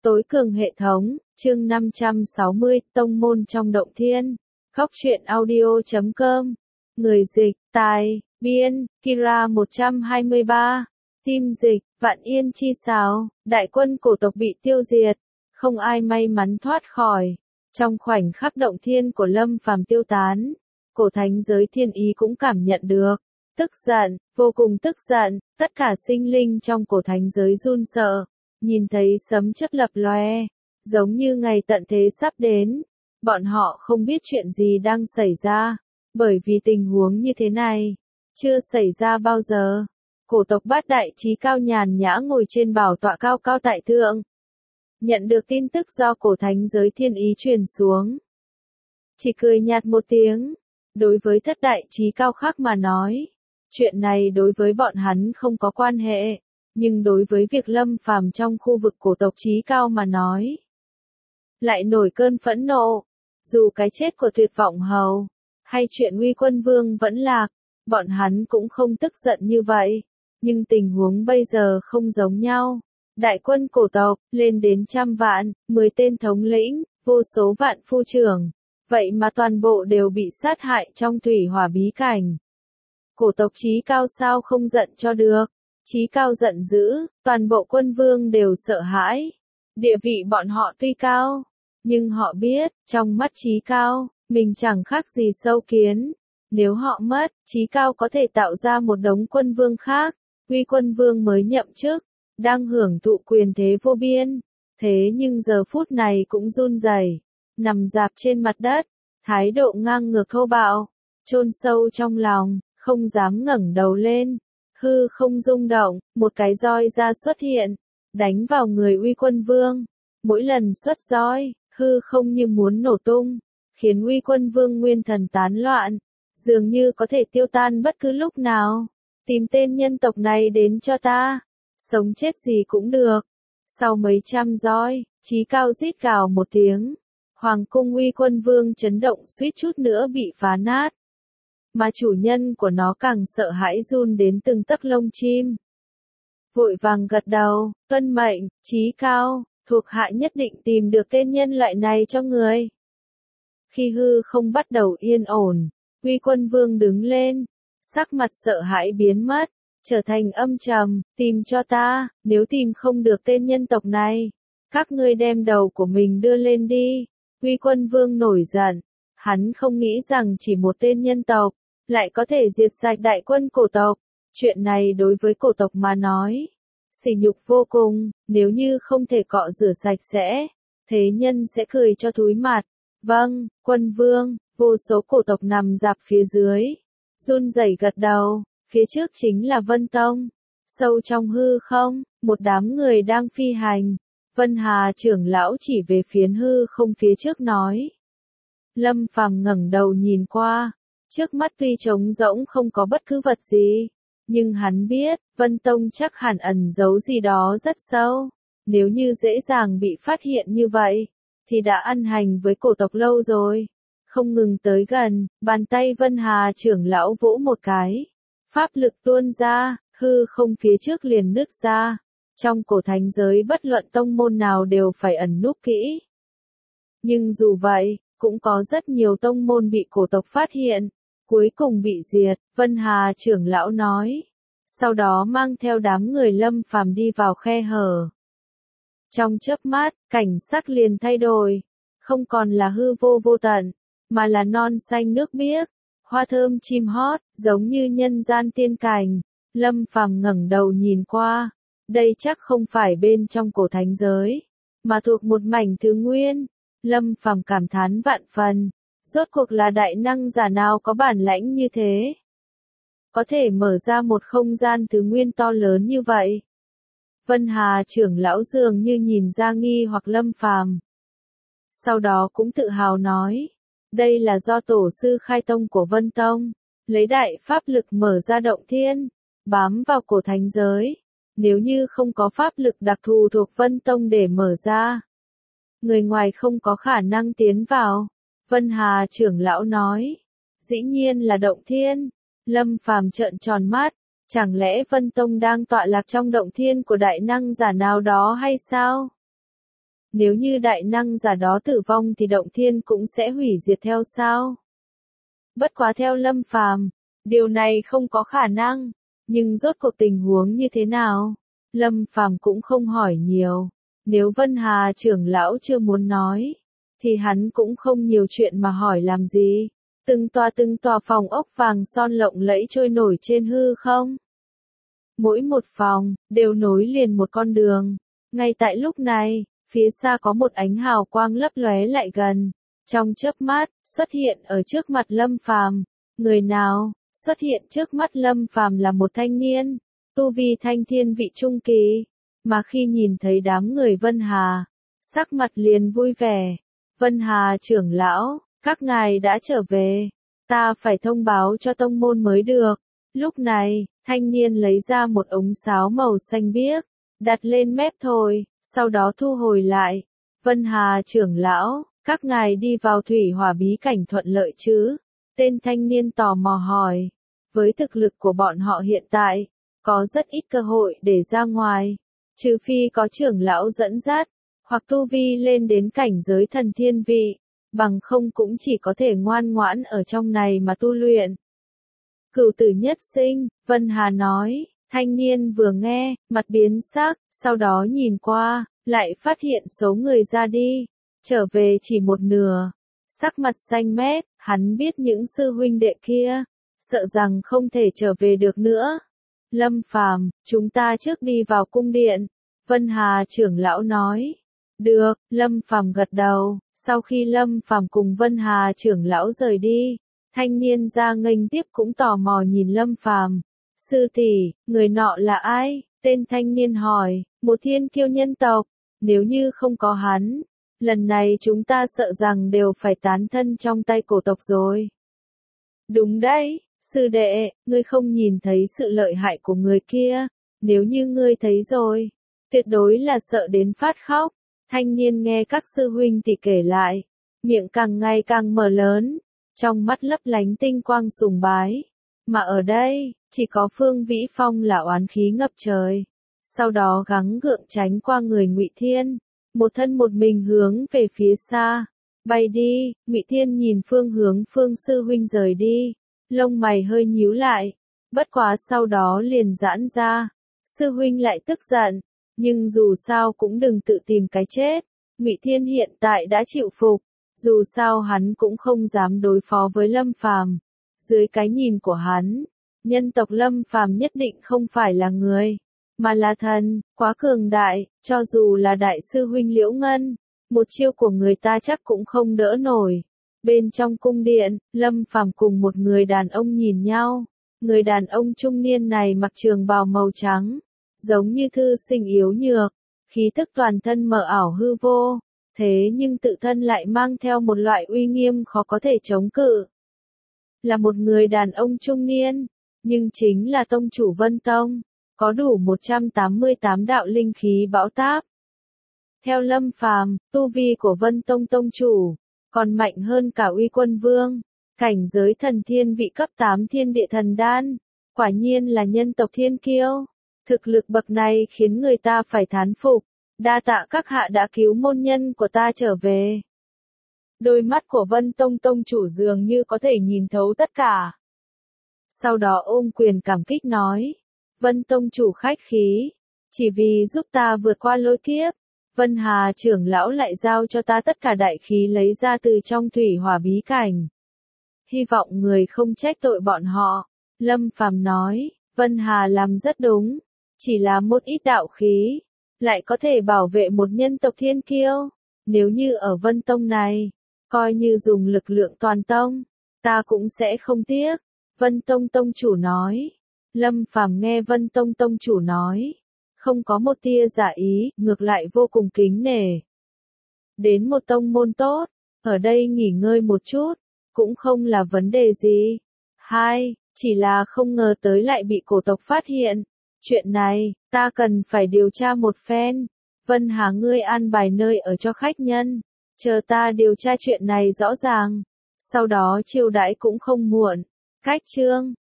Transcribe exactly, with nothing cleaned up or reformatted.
Tối cường hệ thống, chương năm trăm sáu mươi, tông môn trong động thiên. Góc truyện audio chấm com. Người dịch, tài, biên, Kira một trăm hai mươi ba. Tim dịch, Vạn Yên chi sáo, đại quân cổ tộc bị tiêu diệt. Không ai may mắn thoát khỏi. Trong khoảnh khắc động thiên của Lâm Phàm tiêu tán, cổ thánh giới thiên ý cũng cảm nhận được. Tức giận, vô cùng tức giận, tất cả sinh linh trong cổ thánh giới run sợ. Nhìn thấy sấm chớp lập loè, giống như ngày tận thế sắp đến. Bọn họ không biết chuyện gì đang xảy ra, bởi vì tình huống như thế này chưa xảy ra bao giờ. Cổ tộc Bát Đại Chí Cao nhàn nhã ngồi trên bảo tọa cao cao tại thượng. Nhận được tin tức do cổ thánh giới thiên ý truyền xuống, chỉ cười nhạt một tiếng. Đối với Thất Đại Chí Cao khác mà nói, chuyện này đối với bọn hắn không có quan hệ. Nhưng đối với việc Lâm Phàm trong khu vực cổ tộc Chí Cao mà nói, lại nổi cơn phẫn nộ. Dù cái chết của Tuyệt Vọng Hầu, hay chuyện Uy Quân Vương vẫn lạc, bọn hắn cũng không tức giận như vậy. Nhưng tình huống bây giờ không giống nhau. Đại quân cổ tộc, lên đến trăm vạn, mười tên thống lĩnh, vô số vạn phu trưởng. Vậy mà toàn bộ đều bị sát hại trong thủy hỏa bí cảnh. Cổ tộc Chí Cao sao không giận cho được. Chí Cao giận dữ, toàn bộ quân vương đều sợ hãi. Địa vị bọn họ tuy cao, nhưng họ biết, trong mắt Chí Cao, mình chẳng khác gì sâu kiến. Nếu họ mất, Chí Cao có thể tạo ra một đống quân vương khác. Uy Quân Vương mới nhậm chức, đang hưởng thụ quyền thế vô biên. Thế nhưng giờ phút này cũng run rẩy, nằm dạp trên mặt đất, thái độ ngang ngược thô bạo, chôn sâu trong lòng, không dám ngẩng đầu lên. Hư không rung động, một cái roi ra xuất hiện, đánh vào người Uy Quân Vương. Mỗi lần xuất roi, hư không như muốn nổ tung, khiến Uy Quân Vương nguyên thần tán loạn, dường như có thể tiêu tan bất cứ lúc nào. Tìm tên nhân tộc này đến cho ta, sống chết gì cũng được. Sau mấy trăm roi, Chí Cao rít gào một tiếng, Hoàng cung Uy Quân Vương chấn động suýt chút nữa bị phá nát. Mà chủ nhân của nó càng sợ hãi run đến từng tấc lông chim. Vội vàng gật đầu, tuân mệnh, Chí Cao, thuộc hạ nhất định tìm được tên nhân loại này cho người. Khi hư không bắt đầu yên ổn, Uy Quân Vương đứng lên, sắc mặt sợ hãi biến mất, trở thành âm trầm, tìm cho ta, nếu tìm không được tên nhân tộc này, các ngươi đem đầu của mình đưa lên đi. Uy Quân Vương nổi giận, hắn không nghĩ rằng chỉ một tên nhân tộc lại có thể diệt sạch đại quân cổ tộc. Chuyện này đối với cổ tộc mà nói, sỉ nhục vô cùng. Nếu như không thể cọ rửa sạch sẽ, thế nhân sẽ cười cho thúi mặt. Vâng, Quân Vương. Vô số cổ tộc nằm dạp phía dưới, run rẩy gật đầu. Phía trước chính là Vân Tông. Sâu trong hư không, một đám người đang phi hành. Vân Hà trưởng lão chỉ về phiến hư không phía trước nói. Lâm Phàm ngẩng đầu nhìn qua. Trước mắt tuy trống rỗng không có bất cứ vật gì, nhưng hắn biết, Vân Tông chắc hẳn ẩn giấu gì đó rất sâu. Nếu như dễ dàng bị phát hiện như vậy, thì đã ăn hành với cổ tộc lâu rồi. Không ngừng tới gần, bàn tay Vân Hà trưởng lão vỗ một cái. Pháp lực tuôn ra, hư không phía trước liền nứt ra. Trong cổ thánh giới bất luận tông môn nào đều phải ẩn núp kỹ. Nhưng dù vậy, cũng có rất nhiều tông môn bị cổ tộc phát hiện. Cuối cùng bị diệt, Vân Hà trưởng lão nói. Sau đó mang theo đám người Lâm Phàm đi vào khe hở. Trong chớp mắt, cảnh sắc liền thay đổi. Không còn là hư vô vô tận, mà là non xanh nước biếc, hoa thơm chim hót, giống như nhân gian tiên cảnh. Lâm Phàm ngẩng đầu nhìn qua. Đây chắc không phải bên trong cổ thánh giới, mà thuộc một mảnh thứ nguyên. Lâm Phàm cảm thán vạn phần. Rốt cuộc là đại năng giả nào có bản lãnh như thế, có thể mở ra một không gian thứ nguyên to lớn như vậy. Vân Hà trưởng lão dường như nhìn ra nghi hoặc Lâm Phàm, sau đó cũng tự hào nói, đây là do tổ sư khai tông của Vân Tông, lấy đại pháp lực mở ra động thiên, bám vào cổ thánh giới. Nếu như không có pháp lực đặc thù thuộc Vân Tông để mở ra, người ngoài không có khả năng tiến vào. Vân Hà trưởng lão nói, dĩ nhiên là động thiên. Lâm Phàm trợn tròn mắt, chẳng lẽ Vân Tông đang tọa lạc trong động thiên của đại năng giả nào đó hay sao? Nếu như đại năng giả đó tử vong thì động thiên cũng sẽ hủy diệt theo sao? Bất quá theo Lâm Phàm, điều này không có khả năng, nhưng rốt cuộc tình huống như thế nào? Lâm Phàm cũng không hỏi nhiều, nếu Vân Hà trưởng lão chưa muốn nói, thì hắn cũng không nhiều chuyện mà hỏi làm gì. Từng tòa từng tòa phòng ốc vàng son lộng lẫy trôi nổi trên hư không. Mỗi một phòng, đều nối liền một con đường. Ngay tại lúc này, phía xa có một ánh hào quang lấp lóe lại gần. Trong chớp mắt, xuất hiện ở trước mặt Lâm Phàm. Người nào, xuất hiện trước mắt Lâm Phàm là một thanh niên, tu vi thanh thiên vị trung kỳ. Mà khi nhìn thấy đám người Vân Hà, sắc mặt liền vui vẻ. Vân Hà trưởng lão, các ngài đã trở về, ta phải thông báo cho tông môn mới được. Lúc này, thanh niên lấy ra một ống sáo màu xanh biếc, đặt lên mép thổi, sau đó thu hồi lại. Vân Hà trưởng lão, các ngài đi vào thủy hỏa bí cảnh thuận lợi chứ? Tên thanh niên tò mò hỏi. Với thực lực của bọn họ hiện tại, có rất ít cơ hội để ra ngoài, trừ phi có trưởng lão dẫn dắt, hoặc tu vi lên đến cảnh giới thần thiên vị, bằng không cũng chỉ có thể ngoan ngoãn ở trong này mà tu luyện. Cửu tử nhất sinh, Vân Hà nói. Thanh niên vừa nghe, mặt biến sắc, sau đó nhìn qua, lại phát hiện số người ra đi, trở về chỉ một nửa. Sắc mặt xanh mét, hắn biết những sư huynh đệ kia, sợ rằng không thể trở về được nữa. Lâm Phàm, chúng ta trước đi vào cung điện, Vân Hà trưởng lão nói. Được, Lâm Phàm gật đầu. Sau khi Lâm Phàm cùng Vân Hà trưởng lão rời đi, thanh niên ra nghênh tiếp cũng tò mò nhìn Lâm Phàm. Sư tỷ, người nọ là ai? Tên thanh niên hỏi. Một thiên kiêu nhân tộc. Nếu như không có hắn, lần này chúng ta sợ rằng đều phải tán thân trong tay cổ tộc rồi. Đúng đấy, sư đệ, ngươi không nhìn thấy sự lợi hại của người kia, nếu như ngươi thấy rồi, tuyệt đối là sợ đến phát khóc. Thanh niên nghe các sư huynh tỷ kể lại, miệng càng ngày càng mở lớn, trong mắt lấp lánh tinh quang sùng bái. Mà ở đây, chỉ có Phương Vĩ Phong là oán khí ngập trời. Sau đó gắng gượng tránh qua người Ngụy Thiên, một thân một mình hướng về phía xa. Bay đi, Ngụy Thiên nhìn phương hướng Phương sư huynh rời đi, lông mày hơi nhíu lại, bất quá sau đó liền giãn ra. Sư huynh lại tức giận, nhưng dù sao cũng đừng tự tìm cái chết. Ngụy Thiên hiện tại đã chịu phục, dù sao hắn cũng không dám đối phó với Lâm Phàm. Dưới cái nhìn của hắn, nhân tộc Lâm Phàm nhất định không phải là người, mà là thần, quá cường đại, cho dù là đại sư huynh Liễu Ngân, một chiêu của người ta chắc cũng không đỡ nổi. Bên trong cung điện, Lâm Phàm cùng một người đàn ông nhìn nhau. Người đàn ông trung niên này mặc trường bào màu trắng, giống như thư sinh yếu nhược, khí tức toàn thân mờ ảo hư vô, thế nhưng tự thân lại mang theo một loại uy nghiêm khó có thể chống cự. Là một người đàn ông trung niên, nhưng chính là tông chủ Vân Tông, có đủ một trăm tám mươi tám đạo linh khí bão táp. Theo Lâm Phàm, tu vi của Vân Tông tông chủ còn mạnh hơn cả Uy Quân Vương, cảnh giới thần thiên vị cấp tám thiên địa thần đan, quả nhiên là nhân tộc thiên kiêu. Thực lực bậc này khiến người ta phải thán phục, đa tạ các hạ đã cứu môn nhân của ta trở về. Đôi mắt của Vân Tông tông chủ dường như có thể nhìn thấu tất cả. Sau đó ôm quyền cảm kích nói, Vân Tông chủ khách khí, chỉ vì giúp ta vượt qua lôi kiếp, Vân Hà trưởng lão lại giao cho ta tất cả đại khí lấy ra từ trong thủy hỏa bí cảnh. Hy vọng người không trách tội bọn họ. Lâm Phàm nói, Vân Hà làm rất đúng, chỉ là một ít đạo khí, lại có thể bảo vệ một nhân tộc thiên kiêu. Nếu như ở Vân Tông này, coi như dùng lực lượng toàn tông, ta cũng sẽ không tiếc. Vân Tông tông chủ nói. Lâm Phàm nghe Vân Tông tông chủ nói, không có một tia giả ý, ngược lại vô cùng kính nể. Đến một tông môn tốt, ở đây nghỉ ngơi một chút, cũng không là vấn đề gì. Hai, chỉ là không ngờ tới lại bị cổ tộc phát hiện. Chuyện này, ta cần phải điều tra một phen. Vân Hà ngươi an bài nơi ở cho khách nhân, chờ ta điều tra chuyện này rõ ràng, sau đó chiêu đãi cũng không muộn. Cách chương